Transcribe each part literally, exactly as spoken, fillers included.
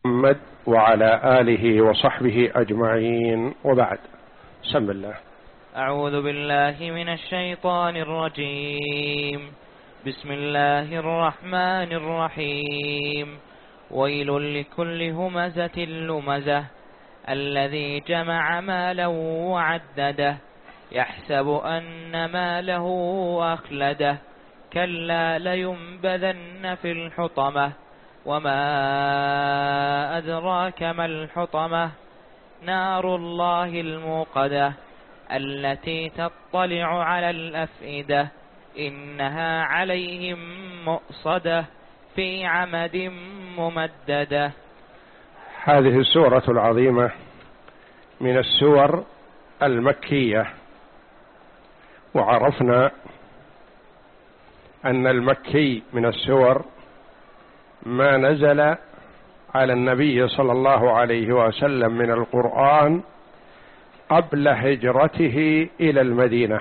محمد وعلى آله وصحبه أجمعين، وبعد. بسم الله. أعوذ بالله من الشيطان الرجيم. بسم الله الرحمن الرحيم. ويل لكل همزة لمزة الذي جمع مالا وعدده يحسب أن ماله أخلده كلا لينبذن في الحطمة وما أدراك ما الحطمة نار الله الموقدة التي تطلع على الأفئدة إنها عليهم مؤصدة في عمد ممددة. هذه السورة العظيمة من السور المكية، وعرفنا أن المكي من السور ما نزل على النبي صلى الله عليه وسلم من القرآن قبل هجرته إلى المدينة،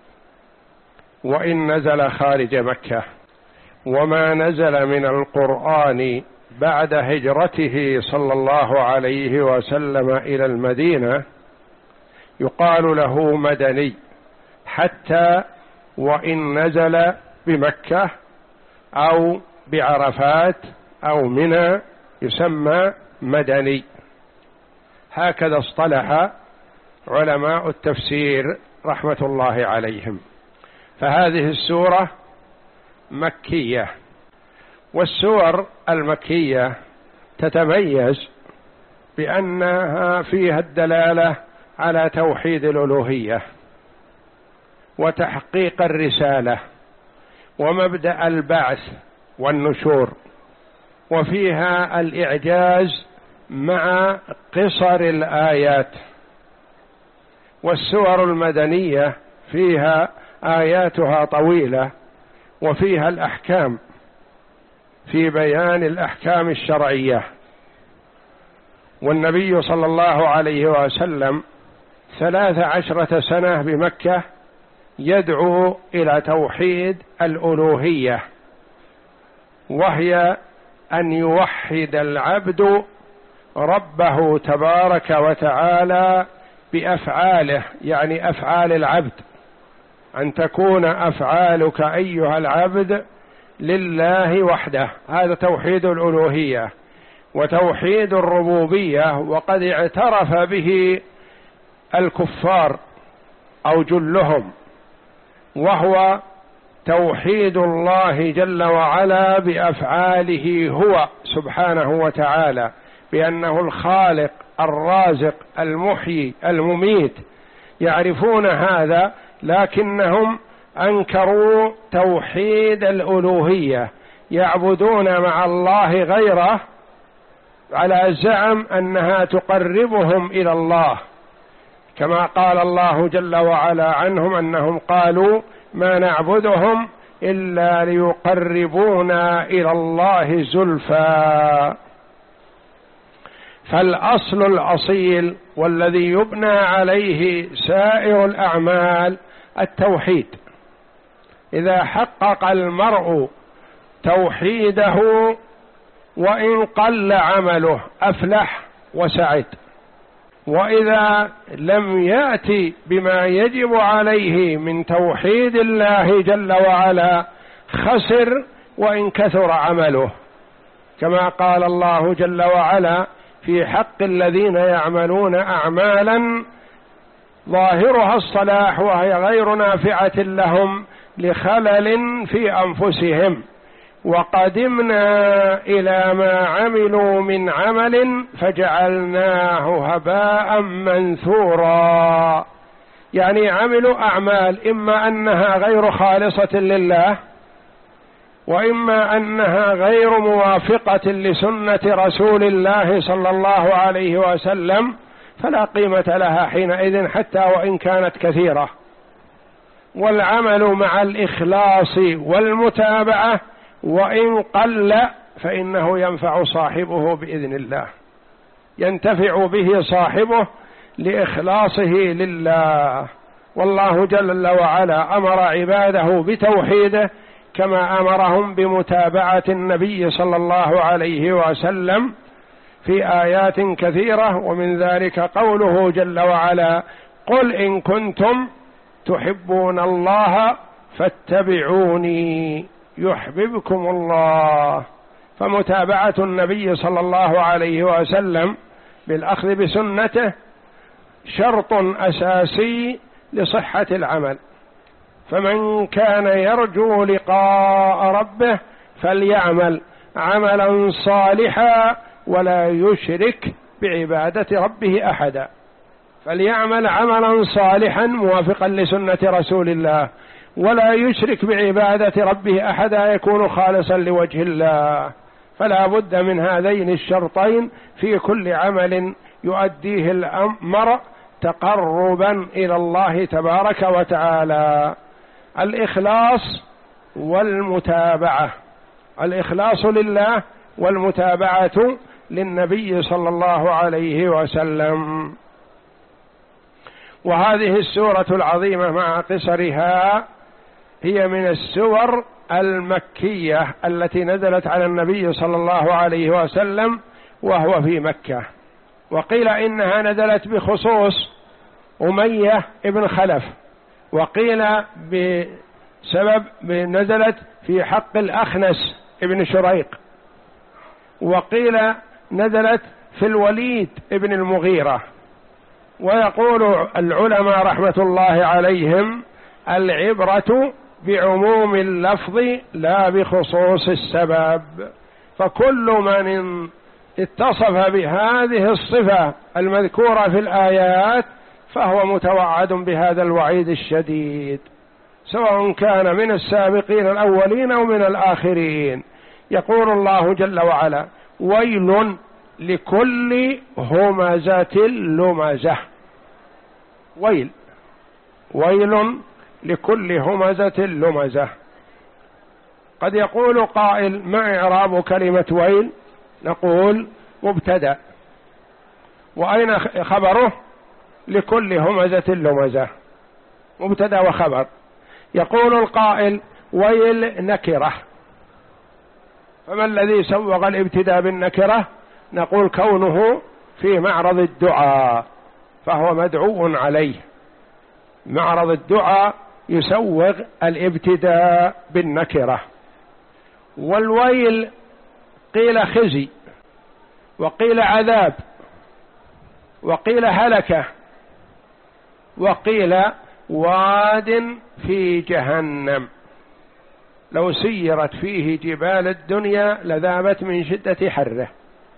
وإن نزل خارج مكة، وما نزل من القرآن بعد هجرته صلى الله عليه وسلم إلى المدينة يقال له مدني، حتى وإن نزل بمكة أو بعرفات أو منى يسمى مدني. هكذا اصطلح علماء التفسير رحمة الله عليهم. فهذه السورة مكية، والسور المكية تتميز بأنها فيها الدلالة على توحيد الألوهية وتحقيق الرسالة ومبدأ البعث والنشور، وفيها الإعجاز مع قصر الآيات. والسور المدنية فيها آياتها طويلة، وفيها الأحكام في بيان الأحكام الشرعية. والنبي صلى الله عليه وسلم ثلاث عشرة سنة بمكة يدعو إلى توحيد الألوهية، وهي أن يوحد العبد ربه تبارك وتعالى بأفعاله، يعني أفعال العبد، أن تكون أفعالك أيها العبد لله وحده. هذا توحيد الألوهية. وتوحيد الربوبية وقد اعترف به الكفار أو جلهم، وهو توحيد الله جل وعلا بأفعاله هو سبحانه وتعالى، بأنه الخالق الرازق المحيي المميت. يعرفون هذا، لكنهم أنكروا توحيد الألوهية، يعبدون مع الله غيره على زعم أنها تقربهم إلى الله، كما قال الله جل وعلا عنهم أنهم قالوا ما نعبدهم إلا ليقربونا إلى الله زلفى. فالأصل الأصيل والذي يبنى عليه سائر الأعمال التوحيد. إذا حقق المرء توحيده وإن قل عمله أفلح وسعد، وإذا لم يأتي بما يجب عليه من توحيد الله جل وعلا خسر وإن كثر عمله، كما قال الله جل وعلا في حق الذين يعملون أعمالا ظاهرها الصلاح وهي غير نافعة لهم لخلل في أنفسهم وقدمنا إلى ما عملوا من عمل فجعلناه هباء منثورا. يعني عملوا أعمال إما أنها غير خالصة لله، وإما أنها غير موافقة لسنة رسول الله صلى الله عليه وسلم، فلا قيمة لها حينئذ حتى وإن كانت كثيرة. والعمل مع الإخلاص والمتابعة وإن قل فإنه ينفع صاحبه بإذن الله، ينتفع به صاحبه لإخلاصه لله. والله جل وعلا أمر عباده بتوحيده كما أمرهم بمتابعة النبي صلى الله عليه وسلم في آيات كثيرة، ومن ذلك قوله جل وعلا: قل إن كنتم تحبون الله فاتبعوني يحببكم الله. فمتابعة النبي صلى الله عليه وسلم بالأخذ بسنته شرط أساسي لصحة العمل. فمن كان يرجو لقاء ربه فليعمل عملا صالحا ولا يشرك بعبادة ربه أحدا. فليعمل عملا صالحا موافقا لسنة رسول الله، ولا يشرك بعبادة ربه أحدا، يكون خالصا لوجه الله. فلا بد من هذين الشرطين في كل عمل يؤديه الأمر تقربا إلى الله تبارك وتعالى: الإخلاص والمتابعة، الإخلاص لله والمتابعة للنبي صلى الله عليه وسلم. وهذه السورة العظيمة مع قصرها هي من السور المكية التي نزلت على النبي صلى الله عليه وسلم وهو في مكة. وقيل إنها نزلت بخصوص أمية ابن خلف، وقيل بسبب نزلت في حق الأخنس ابن شريق، وقيل نزلت في الوليد ابن المغيرة. ويقول العلماء رحمة الله عليهم: العبرة بعموم اللفظ لا بخصوص السبب. فكل من اتصف بهذه الصفة المذكورة في الآيات فهو متوعد بهذا الوعيد الشديد، سواء كان من السابقين الأولين أو من الآخرين. يقول الله جل وعلا: ويل لكل همزة لمزة. ويل ويل لكل همزة لمزة. قد يقول قائل: ما إعراب كلمة ويل؟ نقول: مبتدأ، وأين خبره؟ لكل همزة لمزة، مبتدأ وخبر. يقول القائل: ويل نكرة، فما الذي سوغ الابتداء بالنكرة؟ نقول: كونه في معرض الدعاء فهو مدعو عليه. معرض الدعاء يسوغ الابتداء بالنكرة. والويل قيل خزي، وقيل عذاب، وقيل هلكة، وقيل واد في جهنم لو سيرت فيه جبال الدنيا لذابت من شدة حره،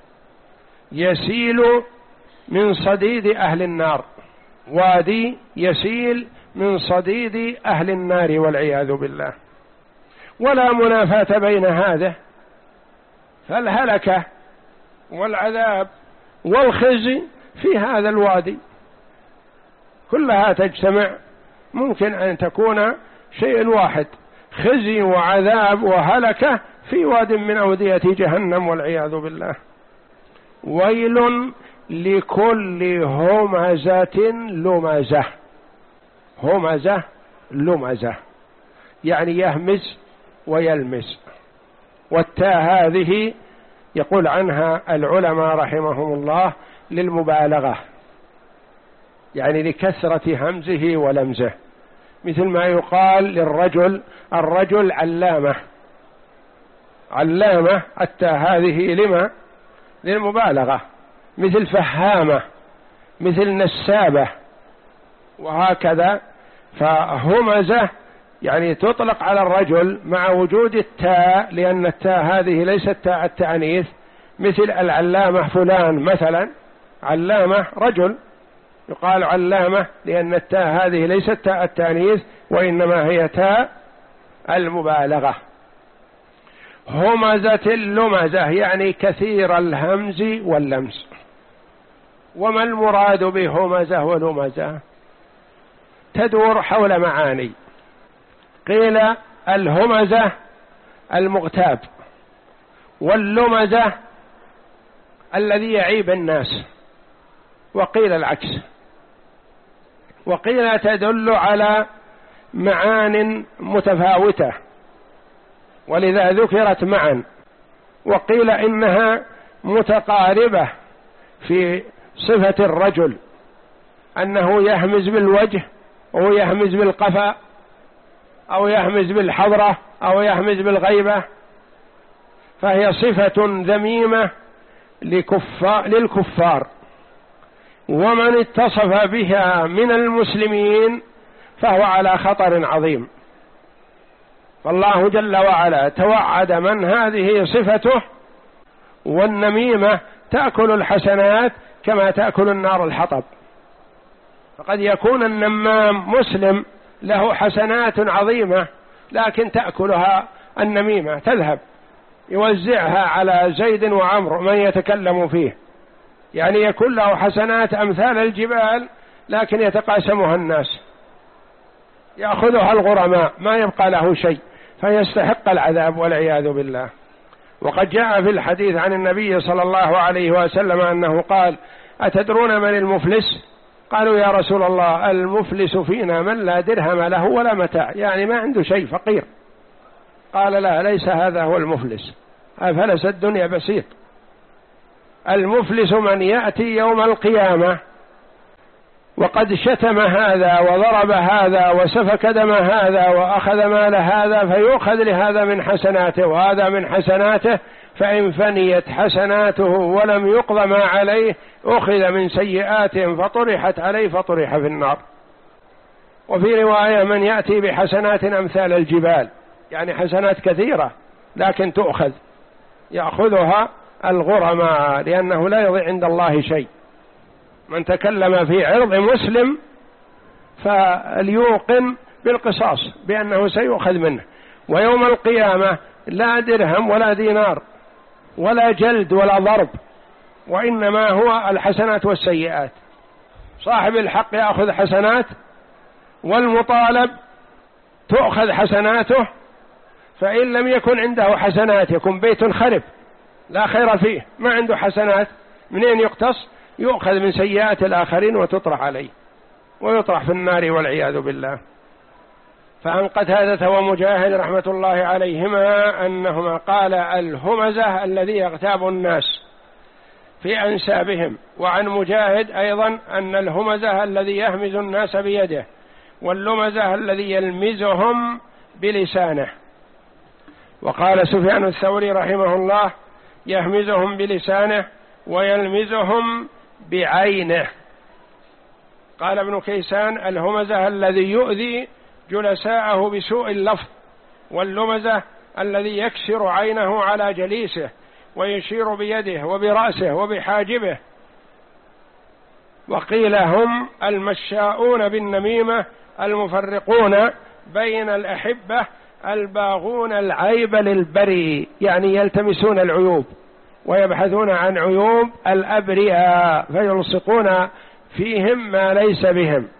يسيل من صديد أهل النار، وادي يسيل من صديد أهل النار والعياذ بالله. ولا منافاة بين هذا، فالهلكة والعذاب والخزي في هذا الوادي كلها تجتمع، ممكن أن تكون شيء واحد: خزي وعذاب وهلكة في واد من أودية جهنم والعياذ بالله. ويل لكل همزة لمزة. همزة لمزة يعني يهمز ويلمز. والتاء هذه يقول عنها العلماء رحمهم الله للمبالغة، يعني لكثرة همزه ولمزه، مثل ما يقال للرجل: الرجل علامة. علامة التاء هذه لما؟ للمبالغة. مثل فهامة، مثل نسابة، وهكذا. فهمزة يعني تطلق على الرجل مع وجود التاء، لأن التاء هذه ليست تاء التأنيث، مثل العلامة فلان مثلا، علامة رجل يقال علامة، لأن التاء هذه ليست تاء التأنيث وإنما هي تاء المبالغة. همزة لمزة يعني كثير الهمز واللمس. وما المراد بهمزة ولمزة؟ تدور حول معاني. قيل الهمزة المغتاب، واللمزة الذي يعيب الناس، وقيل العكس. وقيل تدل على معان متفاوتة ولذا ذكرت معا. وقيل إنها متقاربة في صفة الرجل، أنه يهمز بالوجه أو يهمز بالقفا أو يهمز بالحضرة أو يهمز بالغيبة، فهي صفة ذميمة للكفار، ومن اتصف بها من المسلمين فهو على خطر عظيم. فالله جل وعلا توعد من هذه صفته، والنميمة تأكل الحسنات كما تأكل النار الحطب. فقد يكون النمام مسلم له حسنات عظيمة لكن تأكلها النميمة، تذهب يوزعها على زيد وعمر من يتكلم فيه، يعني يكون له حسنات أمثال الجبال لكن يتقاسمها الناس، يأخذها الغرماء، ما يبقى له شيء، فيستحق العذاب والعياذ بالله. وقد جاء في الحديث عن النبي صلى الله عليه وسلم أنه قال: أتدرون من المفلس؟ قالوا: يا رسول الله، المفلس فينا من لا درهم له ولا متاع، يعني ما عنده شيء، فقير. قال: لا، ليس هذا هو المفلس، أفلس الدنيا بسيط. المفلس من يأتي يوم القيامة وقد شتم هذا وضرب هذا وسفك دم هذا وأخذ مال هذا، فيؤخذ لهذا من حسناته وهذا من حسناته، فإن فنيت حسناته ولم يقضى ما عليه أخذ من سيئاتهم فطرحت عليه فطرح في النار. وفي رواية: من يأتي بحسنات أمثال الجبال، يعني حسنات كثيرة لكن تؤخذ، يأخذها الغرماء، لأنه لا يضيع عند الله شيء. من تكلم في عرض مسلم فليوقن بالقصاص بأنه سيؤخذ منه، ويوم القيامة لا درهم ولا دينار ولا جلد ولا ضرب، وإنما هو الحسنات والسيئات. صاحب الحق يأخذ حسنات، والمطالب تؤخذ حسناته، فإن لم يكن عنده حسنات يكون بيت خرب لا خير فيه، ما عنده حسنات، منين يقتص؟ يؤخذ من سيئات الآخرين وتطرح عليه ويطرح في النار والعياذ بالله. فعن قتادة ومجاهد رحمة الله عليهما أنهما قال: الهمزة الذي يغتاب الناس في أنسابهم. وعن مجاهد أيضا أن الهمزة الذي يهمز الناس بيده، واللمزة الذي يلمزهم بلسانه. وقال سفيان الثوري رحمه الله: يهمزهم بلسانه ويلمزهم بعينه. قال ابن كيسان: الهمزة الذي يؤذي جلساءه بسوء اللفظ، واللمزة الذي يكسر عينه على جليسه ويشير بيده وبرأسه وبحاجبه. وقيل هم المشاؤون بالنميمة المفرقون بين الأحبة الباغون العيب للبري، يعني يلتمسون العيوب ويبحثون عن عيوب الأبرياء فيلصقون فيهم ما ليس بهم.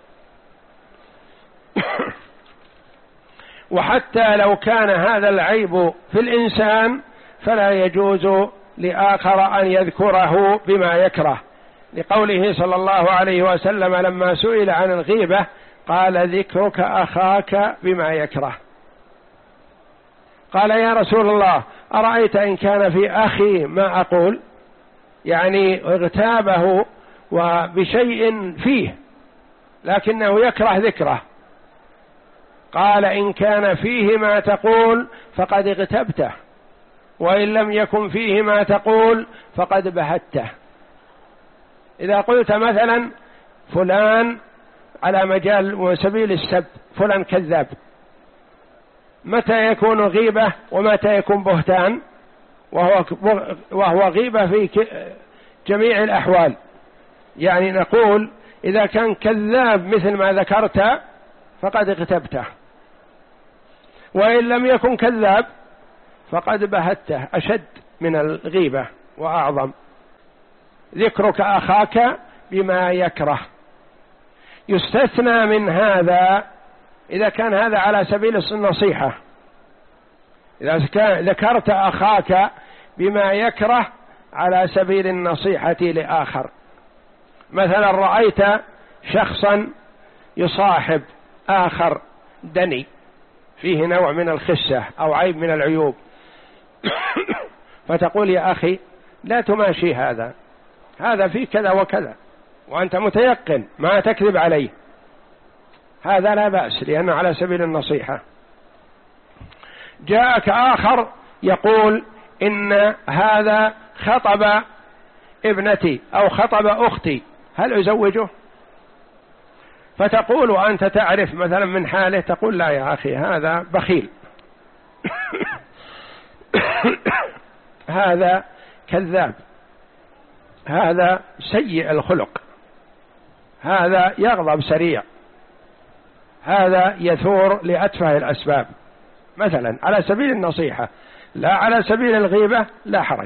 وحتى لو كان هذا العيب في الإنسان فلا يجوز لآخر أن يذكره بما يكره، لقوله صلى الله عليه وسلم لما سئل عن الغيبة قال: ذكرك أخاك بما يكره. قال: يا رسول الله، أرأيت إن كان في أخي ما أقول؟ يعني اغتابه وبشيء فيه لكنه يكره ذكره. قال: إن كان فيه ما تقول فقد اغتبته، وإن لم يكن فيه ما تقول فقد بهته. إذا قلت مثلا فلان على مجال وسبيل السب فلان كذاب، متى يكون غيبة ومتى يكون بهتان؟ وهو, وهو غيبة في جميع الأحوال. يعني نقول إذا كان كذاب مثل ما ذكرت فقد اغتبته، وإن لم يكن كذاب فقد بهته، أشد من الغيبة وأعظم. ذكرك أخاك بما يكره. يستثنى من هذا إذا كان هذا على سبيل النصيحة، إذا ذكرت أخاك بما يكره على سبيل النصيحة لآخر. مثلا رأيت شخصا يصاحب آخر دني فيه نوع من الخسة أو عيب من العيوب، فتقول: يا أخي لا تماشي هذا، هذا في كذا وكذا وأنت متيقن ما تكذب عليه، هذا لا بأس لأنه على سبيل النصيحة. جاءك آخر يقول إن هذا خطب ابنتي أو خطب أختي، هل أزوجه؟ فتقول وأنت تعرف مثلا من حاله، تقول لا يا أخي هذا بخيل هذا كذاب، هذا سيء الخلق، هذا يغضب سريع، هذا يثور لأتفه الأسباب، مثلا على سبيل النصيحة، لا على سبيل الغيبة لا حرج.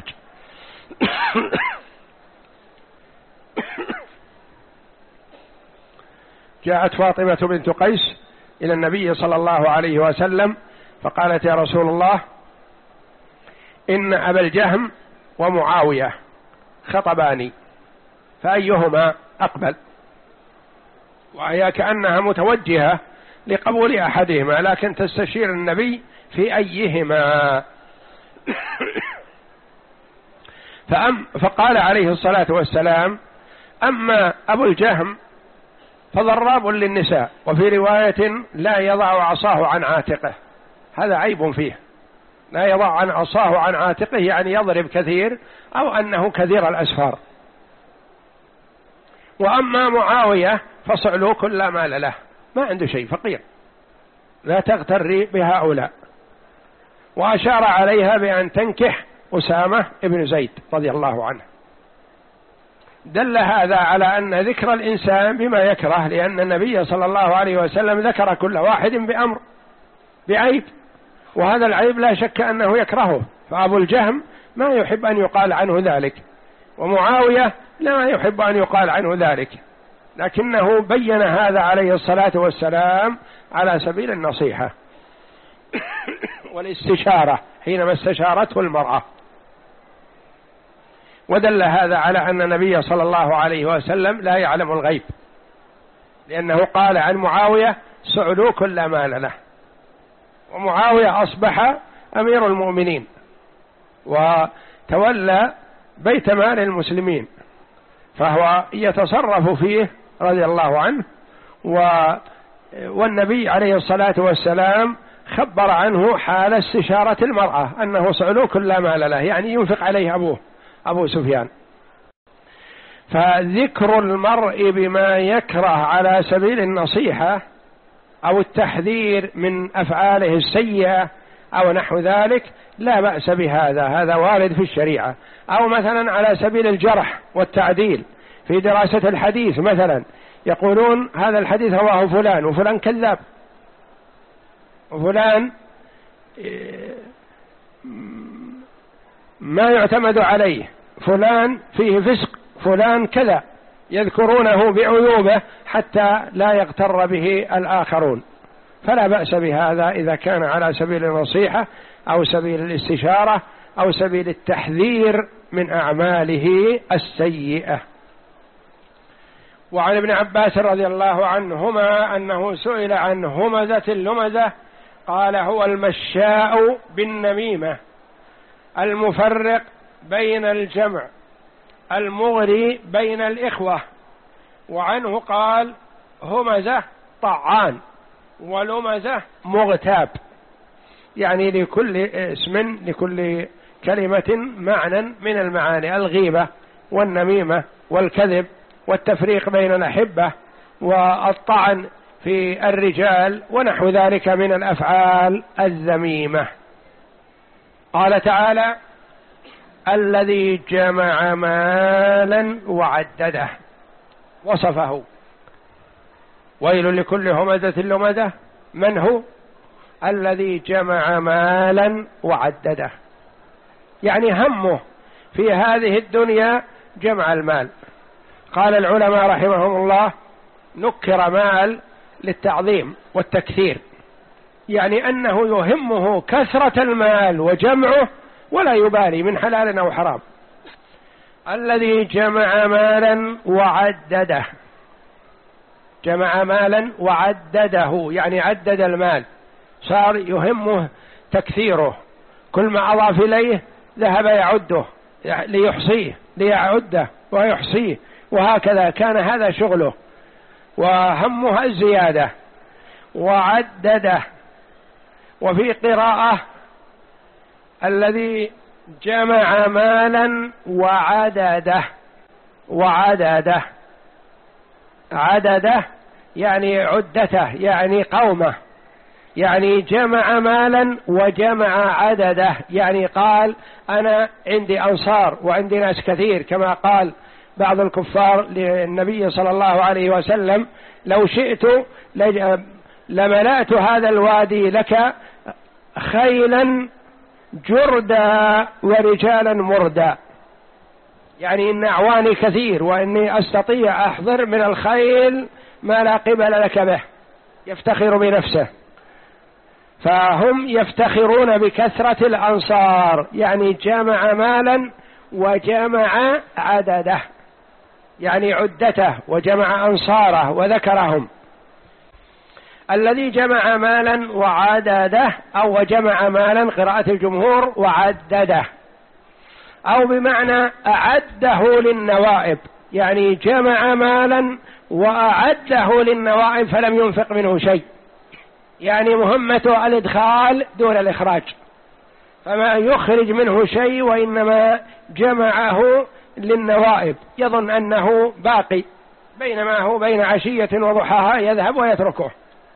جاءت فاطمة بنت قيس إلى النبي صلى الله عليه وسلم فقالت يا رسول الله إن أبا الجهم ومعاوية خطباني فأيهما أقبل، وهي كأنها متوجهة لقبول أحدهما لكن تستشير النبي في أيهما. فأم فقال عليه الصلاة والسلام أما أبو الجهم فضراب للنساء، وفي رواية لا يضع عصاه عن عاتقه، هذا عيب فيه، لا يضع عن عصاه عن عاتقه يعني يضرب كثير أو أنه كثير الأسفار. وأما معاوية فصعلوك لا مال له، ما عنده شيء، فقير، لا تغتري بهؤلاء. وأشار عليها بأن تنكح أسامة ابن زيد رضي الله عنه. دل هذا على أن ذكر الإنسان بما يكره، لأن النبي صلى الله عليه وسلم ذكر كل واحد بأمر بعيب، وهذا العيب لا شك أنه يكرهه، فأبو الجهم ما يحب أن يقال عنه ذلك، ومعاوية لا يحب أن يقال عنه ذلك، لكنه بين هذا عليه الصلاة والسلام على سبيل النصيحة والاستشارة حينما استشارته المرأة. ودل هذا على أن النبي صلى الله عليه وسلم لا يعلم الغيب، لأنه قال عن معاوية سعلوك لا مال له، ومعاوية أصبح أمير المؤمنين وتولى بيت مال المسلمين، فهو يتصرف فيه رضي الله عنه. و والنبي عليه الصلاة والسلام خبر عنه حال استشارة المرأة أنه سعلوك لا مال له، يعني ينفق عليه أبوه أبو سفيان. فذكر المرء بما يكره على سبيل النصيحة أو التحذير من أفعاله السيئة أو نحو ذلك لا بأس بهذا، هذا وارد في الشريعة. أو مثلا على سبيل الجرح والتعديل في دراسة الحديث، مثلا يقولون هذا الحديث رواه فلان وفلان كذاب، وفلان ما يعتمد عليه، فلان فيه فسق، فلان كذا، يذكرونه بعيوبه حتى لا يغتر به الآخرون. فلا بأس بهذا إذا كان على سبيل النصيحة أو سبيل الاستشارة أو سبيل التحذير من أعماله السيئة. وعن ابن عباس رضي الله عنهما أنه سئل عن همزة اللمزة قال هو المشاء بالنميمة المفرق بين الجمع المغري بين الإخوة. وعنه قال همزة طعان ولمزة مغتاب، يعني لكل اسم لكل كلمة معنى من المعاني، الغيبة والنميمة والكذب والتفريق بين الأحبة والطعن في الرجال ونحو ذلك من الأفعال الذميمة. قال تعالى الذي جمع مالا وعدده، وصفه ويل لكل همزة لمزة، من هو؟ الذي جمع مالا وعدده، يعني همه في هذه الدنيا جمع المال. قال العلماء رحمهم الله نكر مال للتعظيم والتكثير، يعني أنه يهمه كثرة المال وجمعه ولا يبالي من حلال أو حرام. الذي جمع مالا وعدده، جمع مالا وعدده يعني عدد المال، صار يهمه تكثيره، كل ما أضاف إليه ذهب يعده ليحصيه ليعده ويحصيه، وهكذا كان هذا شغله وهمها الزيادة. وعدده. وفي قراءة الذي جمع مالا وعدده. وعدده عدده يعني عدته، يعني قومه، يعني جمع مالا وجمع عدده، يعني قال أنا عندي أنصار وعندي ناس كثير، كما قال بعض الكفار للنبي صلى الله عليه وسلم لو شئت لملأت هذا الوادي لك خيلا جردا ورجالا مردا، يعني إن أعواني كثير وإني أستطيع أحضر من الخيل ما لا قبل لك به، يفتخر بنفسه. فهم يفتخرون بكثرة الأنصار، يعني جمع مالا وجمع عدده، يعني عدته وجمع أنصاره وذكرهم. الذي جمع مالا وعدده أو وجمع مالا قراءة الجمهور وعدده، أو بمعنى أعده للنوائب، يعني جمع مالا وأعده للنوائب فلم ينفق منه شيء، يعني مهمته الإدخال دون الإخراج، فما يخرج منه شيء وإنما جمعه للنوائب، يظن أنه باقي بينما هو بين عشية وضحاها يذهب ويتركه.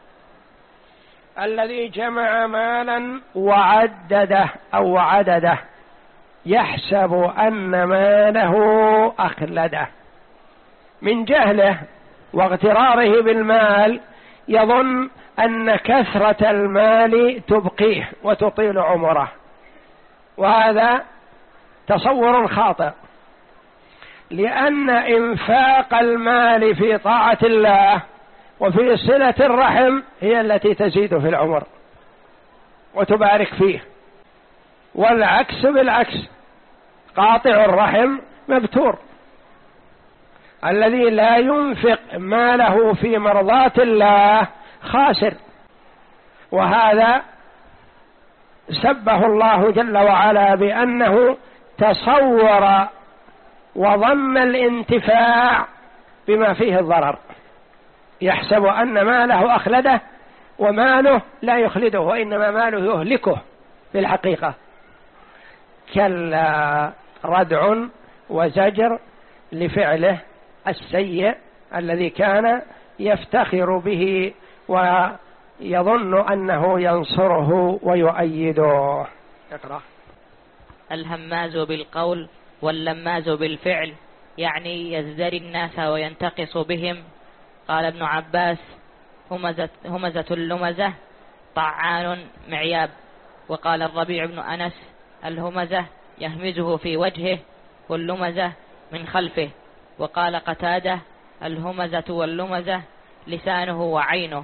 الذي جمع مالا وعدده أو عدده يحسب أن ماله أخلده، من جهله واغتراره بالمال يظن أن كثرة المال تبقيه وتطيل عمره، وهذا تصور خاطئ، لأن إنفاق المال في طاعة الله وفي صلة الرحم هي التي تزيد في العمر وتبارك فيه، والعكس بالعكس، قاطع الرحم مبتور. الذي لا ينفق ماله في مرضاة الله خاسر، وهذا سبه الله جل وعلا بأنه تصور وظن الانتفاع بما فيه الضرر، يحسب أن ماله أخلده وماله لا يخلده، وإنما ماله يهلكه في الحقيقة. كلا ردع وزجر لفعله السيء الذي كان يفتخر به ويظن أنه ينصره ويؤيده. اقرأ. الهماز بالقول واللماز بالفعل، يعني يزدري الناس وينتقص بهم. قال ابن عباس: همزة, همزة اللمزة طعان معياب. وقال الربيع بن أنس: الهمزة يهمزه في وجهه، واللمزة من خلفه. وقال قتادة: الهمزة واللمزة لسانه وعينه.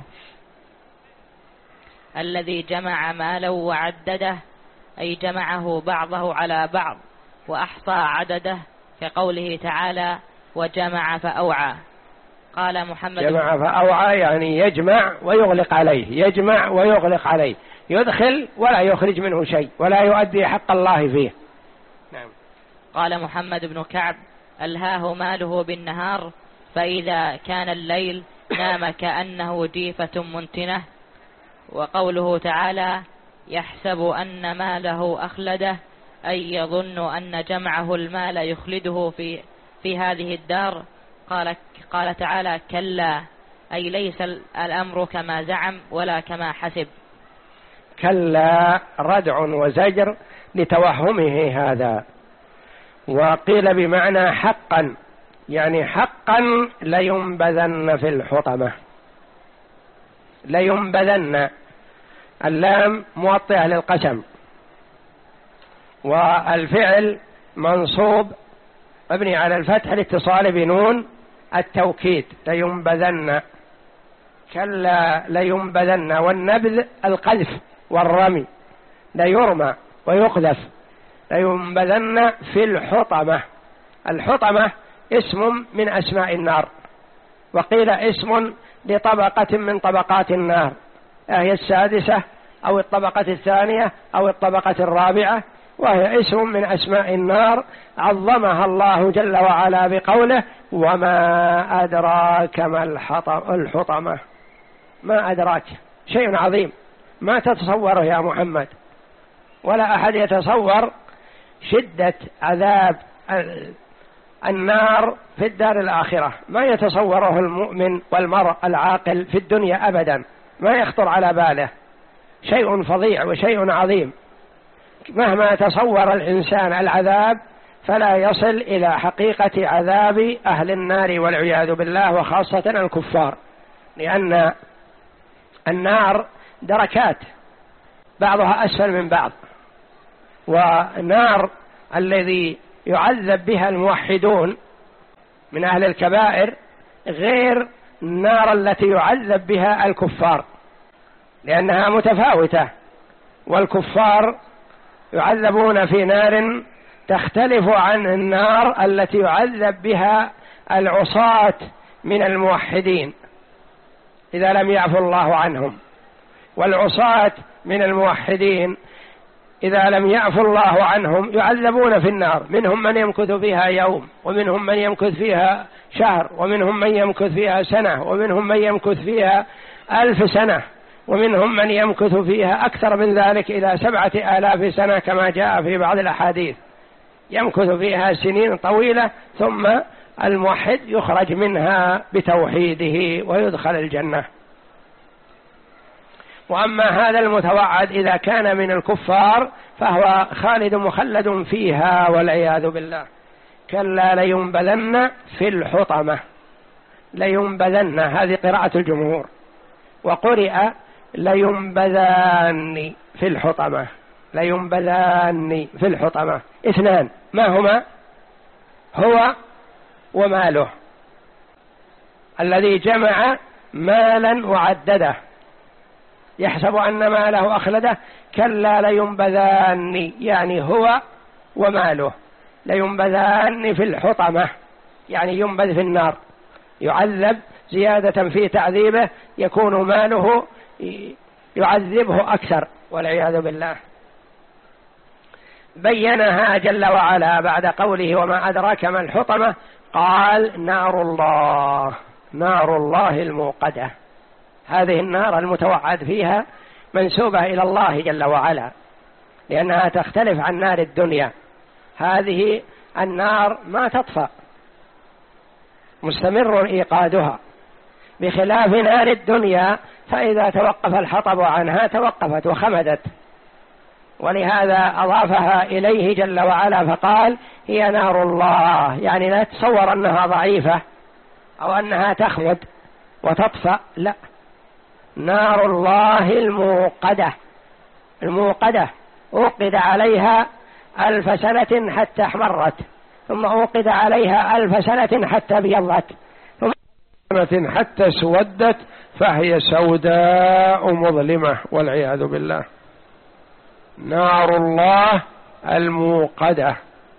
الذي جمع ماله وعدده أي جمعه بعضه على بعض وأحصى عدده، كقوله تعالى: وجمع فأوعى. قال محمد: جمع فأوعى يعني يجمع ويغلق عليه، يجمع ويغلق عليه، يدخل ولا يخرج منه شيء ولا يؤدي حق الله فيه. نعم. قال محمد بن كعب: ألهاه ماله بالنهار، فإذا كان الليل نام كأنه جيفة منتنة. وقوله تعالى: يحسب أن ماله أخلده، أي يظن أن جمعه المال يخلده في, في هذه الدار. قال, قال تعالى: كلا، أي ليس الأمر كما زعم ولا كما حسب. كلا ردع وزجر لتوهمه هذا. وقيل بمعنى حقا، يعني حقا لينبذن في الحطمة، لينبذن، اللام موطئة للقسم، والفعل منصوب مبني على الفتح الاتصال بنون التوكيد، لينبذن. كلا لينبذن، والنبذ القذف والرمي، ليرمى ويقذف. لينبذن في الحطمة. الحطمة اسم من أسماء النار، وقيل اسم لطبقة من طبقات النار، هي السادسة أو الطبقة الثانية أو الطبقة الرابعة، وهي اسم من أسماء النار عظمها الله جل وعلا بقوله وما أدراك ما الحطمة. ما أدراك شيء عظيم ما تتصوره يا محمد، ولا أحد يتصور شدة عذاب النار في الدار الآخرة، ما يتصوره المؤمن والمرء العاقل في الدنيا أبدا، ما يخطر على باله، شيء فظيع وشيء عظيم. مهما تصور الإنسان العذاب فلا يصل إلى حقيقة عذاب أهل النار والعياذ بالله، وخاصة الكفار، لأن النار دركات بعضها أسفل من بعض. ونار الذي يعذب بها الموحدون من أهل الكبائر غير النار التي يعذب بها الكفار، لأنها متفاوتة. والكفار يعذبون في نار تختلف عن النار التي يعذب بها العصاة من الموحدين إذا لم يعفو الله عنهم. والعصاة من الموحدين إذا لم يعفو الله عنهم يعذبون في النار، منهم من يمكث فيها يوم، ومنهم من يمكث فيها شهر، ومنهم من يمكث فيها سنة، ومنهم من يمكث فيها ألف سنة، ومنهم من يمكث فيها أكثر من ذلك إلى سبعة آلاف سنة كما جاء في بعض الأحاديث، يمكث فيها سنين طويلة ثم الموحد يخرج منها بتوحيده ويدخل الجنة. وأما هذا المتوعد إذا كان من الكفار فهو خالد مخلد فيها والعياذ بالله. كلا لينبذن في الحطمة، لينبذن هذه قراءة الجمهور، وقرئ لينبذان في الحطمة، لينبذان في الحطمة اثنان، ما هما؟ هو وماله، الذي جمع مالا وعدده يحسب أن ماله أخلده. كلا لينبذان يعني هو وماله، لينبذان في الحطمة يعني ينبذ في النار، يعذب زيادة في تعذيبه، يكون ماله يعذبه أكثر والعياذ بالله. بينها جل وعلا بعد قوله وما أدراك ما الحطمة، قال نار الله، نار الله الموقدة. هذه النار المتوعد فيها منسوبة إلى الله جل وعلا، لأنها تختلف عن نار الدنيا. هذه النار ما تطفأ، مستمر إيقادها، بخلاف نار الدنيا فإذا توقف الحطب عنها توقفت وخمدت. ولهذا أضافها إليه جل وعلا فقال هي نار الله، يعني لا تصور أنها ضعيفة أو أنها تخمد وتطفأ، لا، نار الله الموقدة، الموقدة أوقد عليها ألف سنة حتى احمرت، ثم أوقد عليها ألف سنة حتى بيضت، ثم سنة حتى سودت فهي سوداء مظلمة والعياذ بالله. نار الله الموقدة،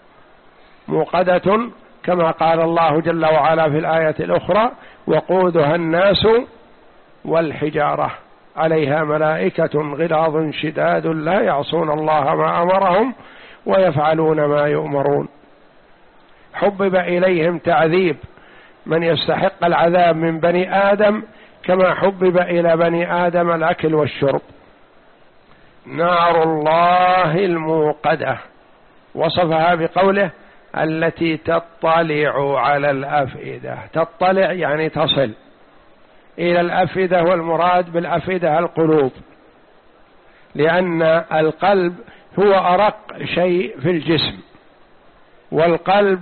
موقدة كما قال الله جل وعلا في الآية الأخرى وقودها الناس والحجارة عليها ملائكة غلاظ شداد لا يعصون الله ما أمرهم ويفعلون ما يؤمرون. حبب إليهم تعذيب من يستحق العذاب من بني آدم كما حبب إلى بني آدم الأكل والشرب. نار الله الموقدة وصفها بقوله التي تطلع على الأفئدة، تطلع يعني تصل إلى الأفئدة، والمراد بالأفئدة القلوب، لأن القلب هو أرق شيء في الجسم، والقلب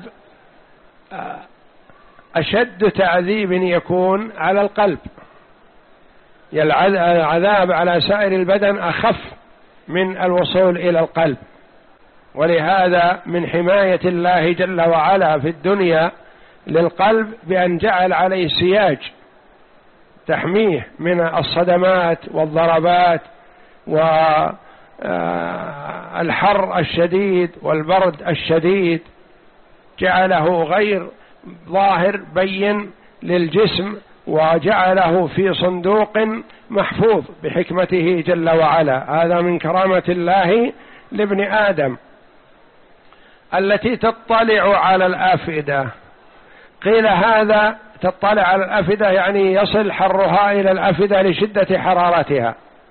أشد تعذيب يكون على القلب، العذاب على سائر البدن أخف من الوصول إلى القلب. ولهذا من حماية الله جل وعلا في الدنيا للقلب بأن جعل عليه سياج تحميه من الصدمات والضربات والحر الشديد والبرد الشديد، جعله غير ظاهر بين للجسم، وجعله في صندوق محفوظ بحكمته جل وعلا. هذا من كرامة الله لابن آدم التي تطلع على الأفئدة. قيل هذا تطلع على الأفئدة يعني يصل حرها إلى الأفئدة لشدة حرارتها،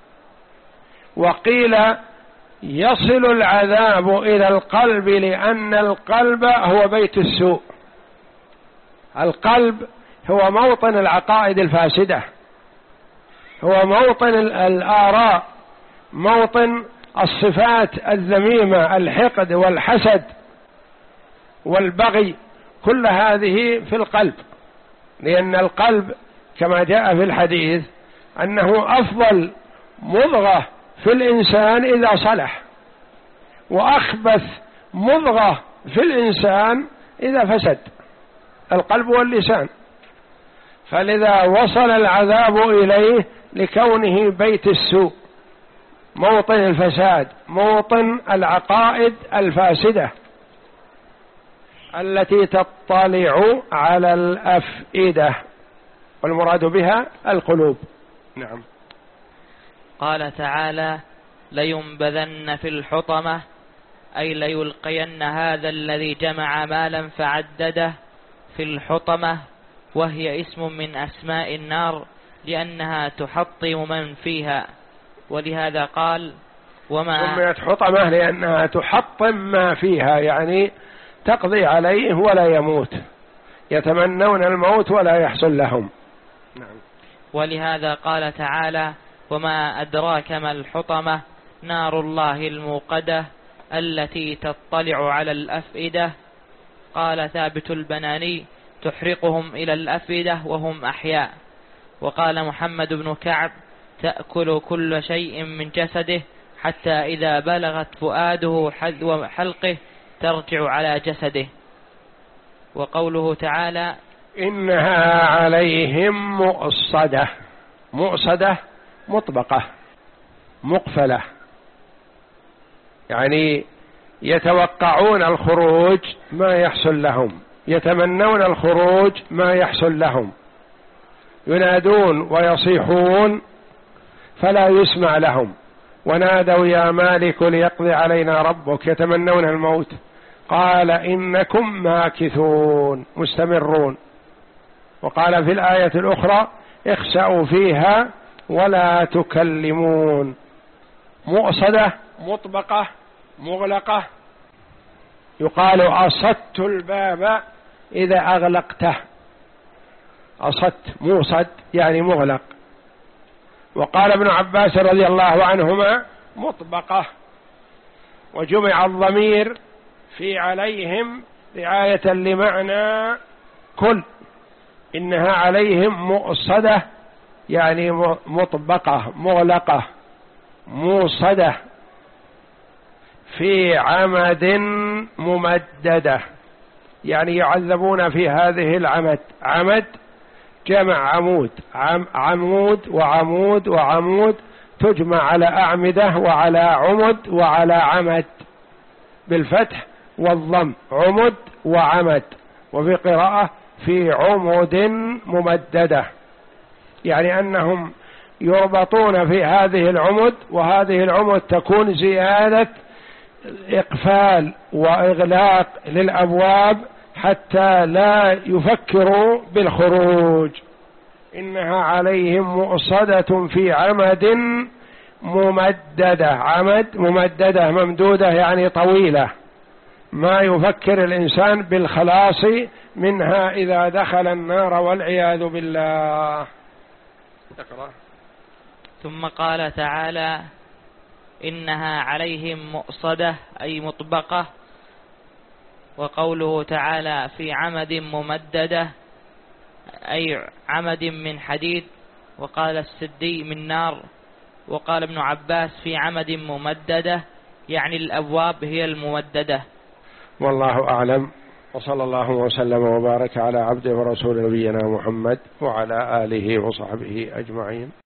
وقيل يصل العذاب إلى القلب لأن القلب هو بيت السوء. القلب هو موطن العقائد الفاسدة، هو موطن الآراء، موطن الصفات الذميمة، الحقد والحسد والبغي، كل هذه في القلب، لأن القلب كما جاء في الحديث أنه أفضل مضغة في الإنسان إذا صلح، وأخبث مضغة في الإنسان إذا فسد، القلب واللسان. فلذا وصل العذاب إليه لكونه بيت السوء، موطن الفساد، موطن العقائد الفاسدة التي تطلع على الأفئدة، والمراد بها القلوب. نعم. قال تعالى: لينبذن في الحطمة، أي ليلقين هذا الذي جمع مالا فعدده في الحطمة، وهي اسم من أسماء النار لأنها تحطم من فيها، ولهذا قال: وما سميت حطمة لأنها تحطم ما فيها، يعني تقضي عليه ولا يموت، يتمنون الموت ولا يحصل لهم. نعم. ولهذا قال تعالى: وما أدراك ما الحطمة، نار الله الموقدة التي تطلع على الأفئدة. قال ثابت البناني: تحرقهم إلى الأفئدة وهم أحياء. وقال محمد بن كعب: تأكل كل شيء من جسده حتى إذا بلغت فؤاده حذو حلقه ترجع على جسده. وقوله تعالى: إنها عليهم مؤصدة، مؤصدة مطبقة مقفلة، يعني يتوقعون الخروج ما يحصل لهم، يتمنون الخروج ما يحصل لهم، ينادون ويصيحون فلا يسمع لهم، ونادوا يا مالك ليقضي علينا ربك، يتمنون الموت. قال إنكم ماكثون مستمرون. وقال في الآية الأخرى: اخسأوا فيها ولا تكلمون. مؤصدة مطبقة مغلقة. يقال أصدت الباب إذا أغلقته، أصدت موصد يعني مغلق. وقال ابن عباس رضي الله عنهما: مطبقة. وجمع الضمير في عليهم رعاية لمعنى كل، إنها عليهم مؤصدة يعني مطبقة مغلقة موصدة في عمد ممددة، يعني يعذبون في هذه العمد. عمد جمع عمود، عم عمود وعمود وعمود، تجمع على أعمدة وعلى عمد وعلى عمد بالفتح والضم، عمد وعمد. وفي قراءة في عمود ممددة، يعني أنهم يربطون في هذه العمد، وهذه العمد تكون زيادة إقفال وإغلاق للأبواب حتى لا يفكروا بالخروج. إنها عليهم مؤصدة في عمد ممددة. عمد ممددة ممدودة يعني طويلة، ما يفكر الإنسان بالخلاص منها إذا دخل النار والعياذ بالله. اقرأ. ثم قال تعالى: إنها عليهم مؤصدة أي مطبقة. وقوله تعالى: في عمد ممددة أي عمد من حديد. وقال السدي: من نار. وقال ابن عباس: في عمد ممددة يعني الأبواب هي الممددة. والله أعلم، وصلى الله وسلم وبارك على عبده ورسول نبينا محمد وعلى آله وصحبه أجمعين.